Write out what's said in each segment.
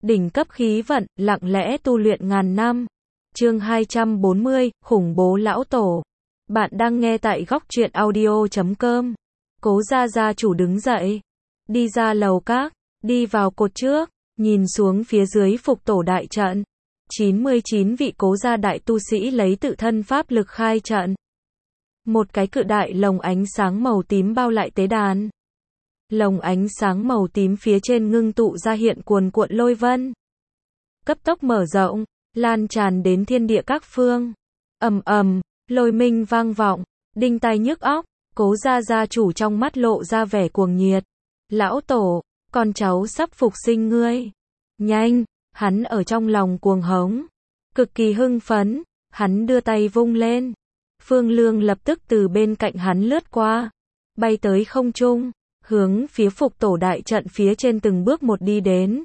Đỉnh cấp khí vận, lặng lẽ tu luyện ngàn năm. Chương 240, khủng bố lão tổ. Bạn đang nghe tại góc truyện audio.com. Cố gia gia chủ đứng dậy, đi ra lầu các, đi vào cột trước, nhìn xuống phía dưới phục tổ đại trận. 99 vị cố gia đại tu sĩ lấy tự thân pháp lực khai trận. Một cái cự đại lồng ánh sáng màu tím bao lại tế đàn. Lồng ánh sáng màu tím phía trên ngưng tụ ra hiện cuồn cuộn lôi vân. Cấp tốc mở rộng, lan tràn đến thiên địa các phương. Ầm ầm, lôi minh vang vọng, đinh tai nhức óc, Cố gia gia chủ trong mắt lộ ra vẻ cuồng nhiệt. Lão tổ, con cháu sắp phục sinh ngươi. Nhanh, hắn ở trong lòng cuồng hống. Cực kỳ hưng phấn, hắn đưa tay vung lên. Phương Lương lập tức từ bên cạnh hắn lướt qua, bay tới không trung, hướng phía phục tổ đại trận phía trên từng bước một đi đến.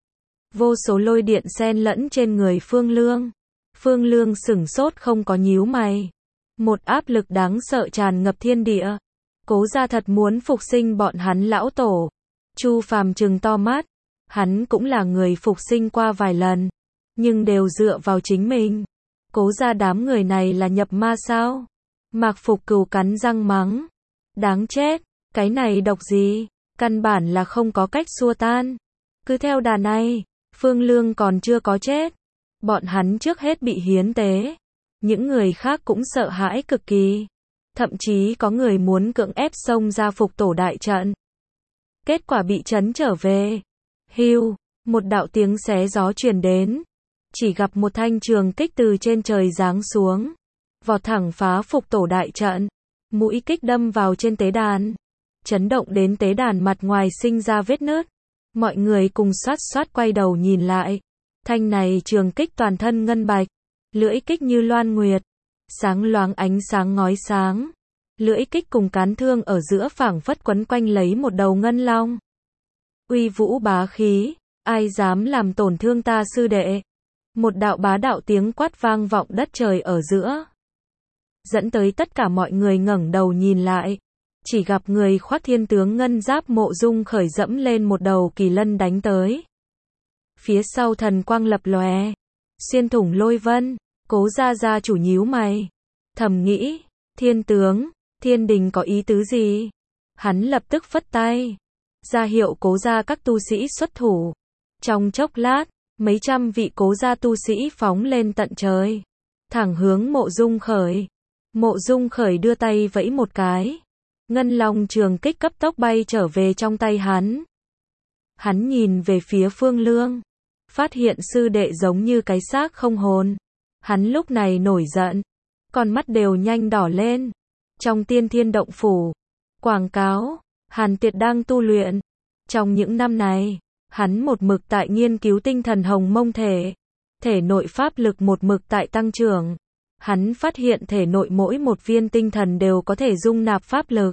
Vô số lôi điện xen lẫn trên người Phương Lương. Phương Lương sửng sốt không có nhíu mày. Một áp lực đáng sợ tràn ngập thiên địa. Cố gia thật muốn phục sinh bọn hắn lão tổ. Chu Phàm trừng to mắt. Hắn cũng là người phục sinh qua vài lần, nhưng đều dựa vào chính mình. Cố gia đám người này là nhập ma sao? Mạc Phục Cừu cắn răng mắng. Đáng chết, cái này độc gì? Căn bản là không có cách xua tan. Cứ theo đà này, Phương Lương còn chưa có chết. Bọn hắn trước hết bị hiến tế. Những người khác cũng sợ hãi cực kỳ. Thậm chí có người muốn cưỡng ép xông ra phục tổ đại trận. Kết quả bị trấn trở về. Hưu, một đạo tiếng xé gió truyền đến. Chỉ gặp một thanh trường kích từ trên trời giáng xuống. Vọt thẳng phá phục tổ đại trận. Mũi kích đâm vào trên tế đàn. Chấn động đến tế đàn mặt ngoài sinh ra vết nứt. Mọi người cùng xoát xoát quay đầu nhìn lại. Thanh này trường kích toàn thân ngân bạch. Lưỡi kích như loan nguyệt. Sáng loáng ánh sáng ngói sáng. Lưỡi kích cùng cán thương ở giữa phảng phất quấn quanh lấy một đầu ngân long. Uy vũ bá khí, ai dám làm tổn thương ta sư đệ. Một đạo bá đạo tiếng quát vang vọng đất trời ở giữa. Dẫn tới tất cả mọi người ngẩng đầu nhìn lại. Chỉ gặp người khoác thiên tướng ngân giáp Mộ Dung Khởi dẫm lên một đầu kỳ lân đánh tới. Phía sau thần quang lập lòe, xuyên thủng lôi vân. Cố gia gia chủ nhíu mày, thầm nghĩ, thiên tướng, thiên đình có ý tứ gì? Hắn lập tức phất tay, ra hiệu cố gia các tu sĩ xuất thủ. Trong chốc lát, mấy trăm vị cố gia tu sĩ phóng lên tận trời, thẳng hướng Mộ Dung Khởi. Mộ Dung Khởi đưa tay vẫy một cái, ngân long trường kích cấp tốc bay trở về trong tay hắn. Hắn nhìn về phía Phương Lương, phát hiện sư đệ giống như cái xác không hồn. Hắn lúc này nổi giận, con mắt đều nhanh đỏ lên. Trong Tiên Thiên Động Phủ, quảng cáo, Hàn Tuyệt đang tu luyện. Trong những năm này, hắn một mực tại nghiên cứu tinh thần hồng mông thể. Thể nội pháp lực một mực tại tăng trưởng. Hắn phát hiện thể nội mỗi một viên tinh thần đều có thể dung nạp pháp lực.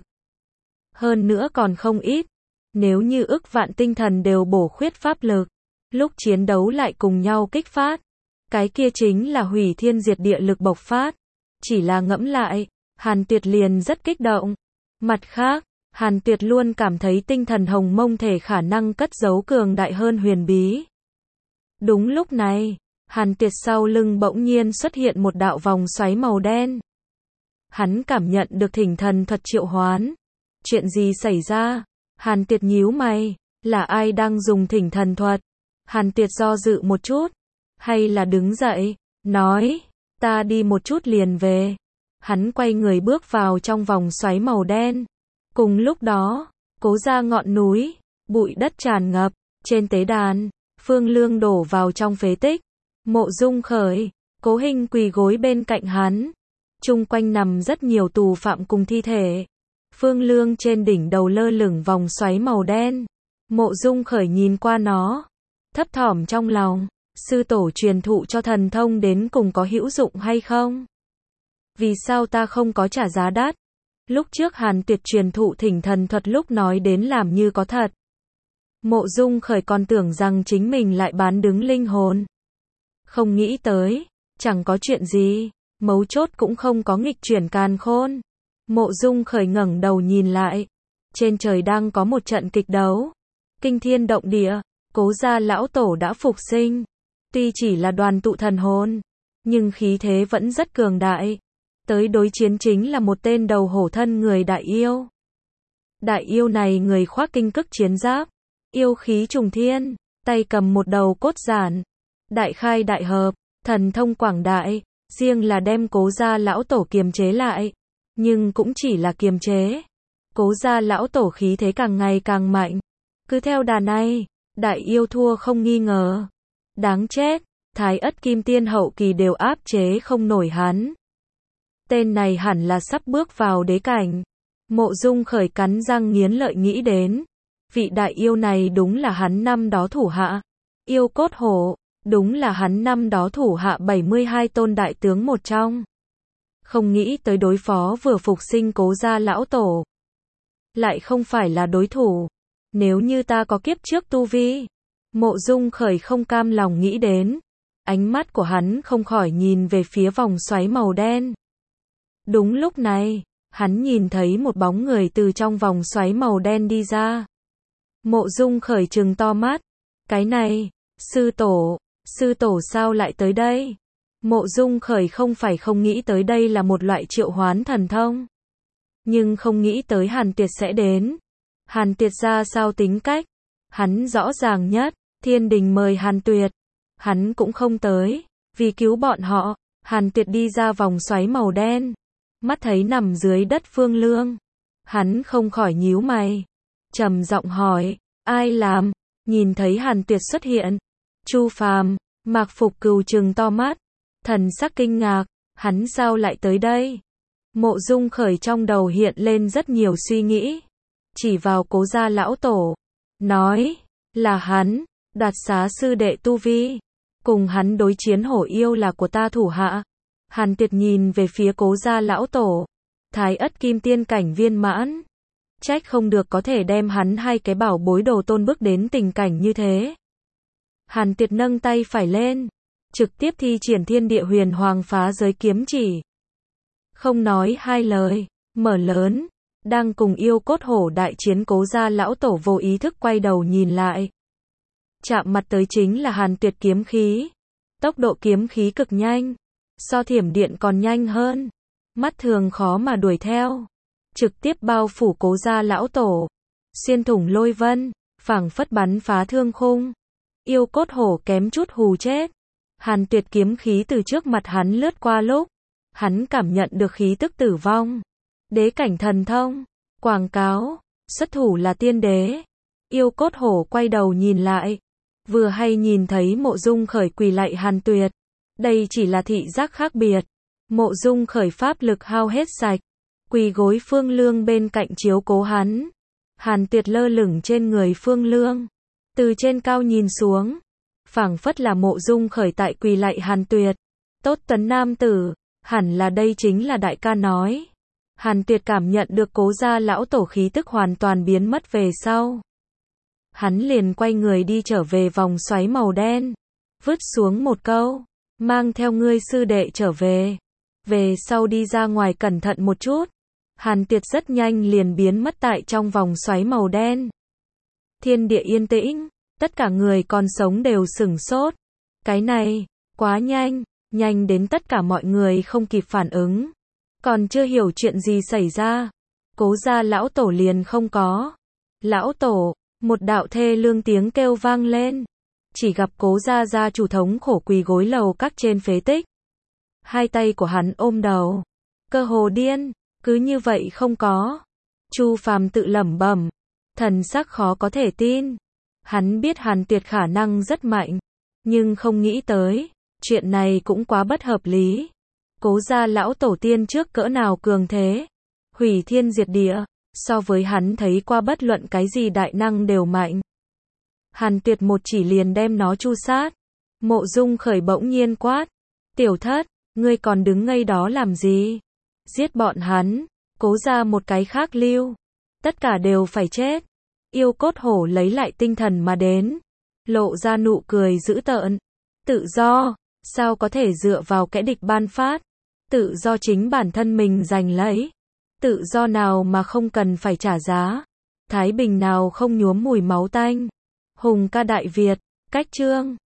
Hơn nữa còn không ít. Nếu như ức vạn tinh thần đều bổ khuyết pháp lực, lúc chiến đấu lại cùng nhau kích phát. Cái kia chính là hủy thiên diệt địa lực bộc phát. Chỉ là ngẫm lại, Hàn Tuyệt liền rất kích động. Mặt khác, Hàn Tuyệt luôn cảm thấy tinh thần hồng mông thể khả năng cất giấu cường đại hơn huyền bí. Đúng lúc này, Hàn Tuyệt sau lưng bỗng nhiên xuất hiện một đạo vòng xoáy màu đen. Hắn cảm nhận được thỉnh thần thuật triệu hoán. Chuyện gì xảy ra? Hàn Tuyệt nhíu mày, là ai đang dùng thỉnh thần thuật? Hàn Tuyệt do dự một chút. Hay là đứng dậy, nói, ta đi một chút liền về. Hắn quay người bước vào trong vòng xoáy màu đen. Cùng lúc đó, cố gia ngọn núi, bụi đất tràn ngập, trên tế đàn, Phương Lương đổ vào trong phế tích. Mộ Dung Khởi, Cố Hinh quỳ gối bên cạnh hắn. Chung quanh nằm rất nhiều tù phạm cùng thi thể. Phương Lương trên đỉnh đầu lơ lửng vòng xoáy màu đen. Mộ Dung Khởi nhìn qua nó, thấp thỏm trong lòng. Sư tổ truyền thụ cho thần thông đến cùng có hữu dụng hay không? Vì sao ta không có trả giá đắt? Lúc trước Hàn Tuyệt truyền thụ thỉnh thần thuật lúc nói đến làm như có thật. Mộ Dung Khởi còn tưởng rằng chính mình lại bán đứng linh hồn. Không nghĩ tới, chẳng có chuyện gì, mấu chốt cũng không có nghịch chuyển càn khôn. Mộ Dung Khởi ngẩng đầu nhìn lại, trên trời đang có một trận kịch đấu, kinh thiên động địa. Cố gia lão tổ đã phục sinh. Tuy chỉ là đoàn tụ thần hồn, nhưng khí thế vẫn rất cường đại. Tới đối chiến chính là một tên đầu hổ thân người đại yêu. Đại yêu này người khoác kinh cức chiến giáp, yêu khí trùng thiên, tay cầm một đầu cốt giản, đại khai đại hợp, thần thông quảng đại, riêng là đem Cố gia lão tổ kiềm chế lại, nhưng cũng chỉ là kiềm chế. Cố gia lão tổ khí thế càng ngày càng mạnh, cứ theo đà này, đại yêu thua không nghi ngờ. Đáng chết, Thái Ất Kim Tiên hậu kỳ đều áp chế không nổi hắn. Tên này hẳn là sắp bước vào đế cảnh. Mộ Dung Khởi cắn răng nghiến lợi nghĩ đến. Vị đại yêu này đúng là hắn năm đó thủ hạ. Yêu cốt hổ, đúng là hắn năm đó thủ hạ 72 tôn đại tướng một trong. Không nghĩ tới đối phó vừa phục sinh Cố gia lão tổ. Lại không phải là đối thủ. Nếu như ta có kiếp trước tu vi. Mộ Dung Khởi không cam lòng nghĩ đến. Ánh mắt của hắn không khỏi nhìn về phía vòng xoáy màu đen. Đúng lúc này, hắn nhìn thấy một bóng người từ trong vòng xoáy màu đen đi ra. Mộ Dung Khởi trừng to mắt. Cái này, sư tổ sao lại tới đây? Mộ Dung Khởi không phải không nghĩ tới đây là một loại triệu hoán thần thông. Nhưng không nghĩ tới Hàn Tuyệt sẽ đến. Hàn Tuyệt ra sao tính cách? Hắn rõ ràng nhất, thiên đình mời Hàn Tuyệt. Hắn cũng không tới, vì cứu bọn họ, Hàn Tuyệt đi ra vòng xoáy màu đen. Mắt thấy nằm dưới đất Phương Lương. Hắn không khỏi nhíu mày. Trầm giọng hỏi, ai làm? Nhìn thấy Hàn Tuyệt xuất hiện. Chu Phàm, Mạc Phục Cừu trừng to mắt. Thần sắc kinh ngạc, hắn sao lại tới đây? Mộ Dung Khởi trong đầu hiện lên rất nhiều suy nghĩ. Chỉ vào Cố gia lão tổ. Nói, là hắn, đoạt xá sư đệ tu vi. Cùng hắn đối chiến hổ yêu là của ta thủ hạ. Hàn Tuyệt nhìn về phía Cố gia lão tổ. Thái Ất Kim Tiên cảnh viên mãn. Trách không được có thể đem hắn hai cái bảo bối đồ tôn bước đến tình cảnh như thế. Hàn Tuyệt nâng tay phải lên. Trực tiếp thi triển thiên địa huyền hoàng phá giới kiếm chỉ. Không nói hai lời, mở lớn. Đang cùng yêu cốt hổ đại chiến Cố gia lão tổ vô ý thức quay đầu nhìn lại. Chạm mặt tới chính là Hàn Tuyệt kiếm khí. Tốc độ kiếm khí cực nhanh. So thiểm điện còn nhanh hơn. Mắt thường khó mà đuổi theo. Trực tiếp bao phủ Cố gia lão tổ. Xuyên thủng lôi vân. Phảng phất bắn phá thương khung. Yêu cốt hổ kém chút hù chết. Hàn Tuyệt kiếm khí từ trước mặt hắn lướt qua lúc. Hắn cảm nhận được khí tức tử vong. Đế cảnh thần thông. Quảng cáo. Xuất thủ là tiên đế. Yêu cốt hổ quay đầu nhìn lại. Vừa hay nhìn thấy Mộ Dung Khởi quỳ lạy Hàn Tuyệt. Đây chỉ là thị giác khác biệt. Mộ Dung Khởi pháp lực hao hết sạch. Quỳ gối Phương Lương bên cạnh chiếu cố hắn. Hàn Tuyệt lơ lửng trên người Phương Lương. Từ trên cao nhìn xuống. Phảng phất là Mộ Dung Khởi tại quỳ lạy Hàn Tuyệt. Tốt tấn nam tử. Hẳn là đây chính là đại ca nói. Hàn Tuyệt cảm nhận được Cố gia lão tổ khí tức hoàn toàn biến mất về sau. Hắn liền quay người đi trở về vòng xoáy màu đen. Vứt xuống một câu. Mang theo ngươi sư đệ trở về. Về sau đi ra ngoài cẩn thận một chút. Hàn Tuyệt rất nhanh liền biến mất tại trong vòng xoáy màu đen. Thiên địa yên tĩnh. Tất cả người còn sống đều sửng sốt. Cái này, quá nhanh. Nhanh đến tất cả mọi người không kịp phản ứng. Còn chưa hiểu chuyện gì xảy ra. Cố gia lão tổ liền không có. Lão tổ, một đạo thê lương tiếng kêu vang lên. Chỉ gặp Cố gia gia chủ thống khổ quỳ gối lầu các trên phế tích. Hai tay của hắn ôm đầu. Cơ hồ điên, cứ như vậy không có. Chu Phàm tự lẩm bẩm. Thần sắc khó có thể tin. Hắn biết Hàn Tuyệt khả năng rất mạnh. Nhưng không nghĩ tới. Chuyện này cũng quá bất hợp lý. Cố gia lão tổ tiên trước cỡ nào cường thế. Hủy thiên diệt địa. So với hắn thấy qua bất luận cái gì đại năng đều mạnh. Hàn Tuyệt một chỉ liền đem nó chu sát. Mộ Dung Khởi bỗng nhiên quát. Tiểu thất, ngươi còn đứng ngây đó làm gì? Giết bọn hắn. Cố ra một cái khác lưu. Tất cả đều phải chết. Yêu cốt hổ lấy lại tinh thần mà đến. Lộ ra nụ cười dữ tợn. Tự do, sao có thể dựa vào kẻ địch ban phát? Tự do chính bản thân mình giành lấy. Tự do nào mà không cần phải trả giá? Thái bình nào không nhuốm mùi máu tanh? Hùng ca Đại Việt, cách chương.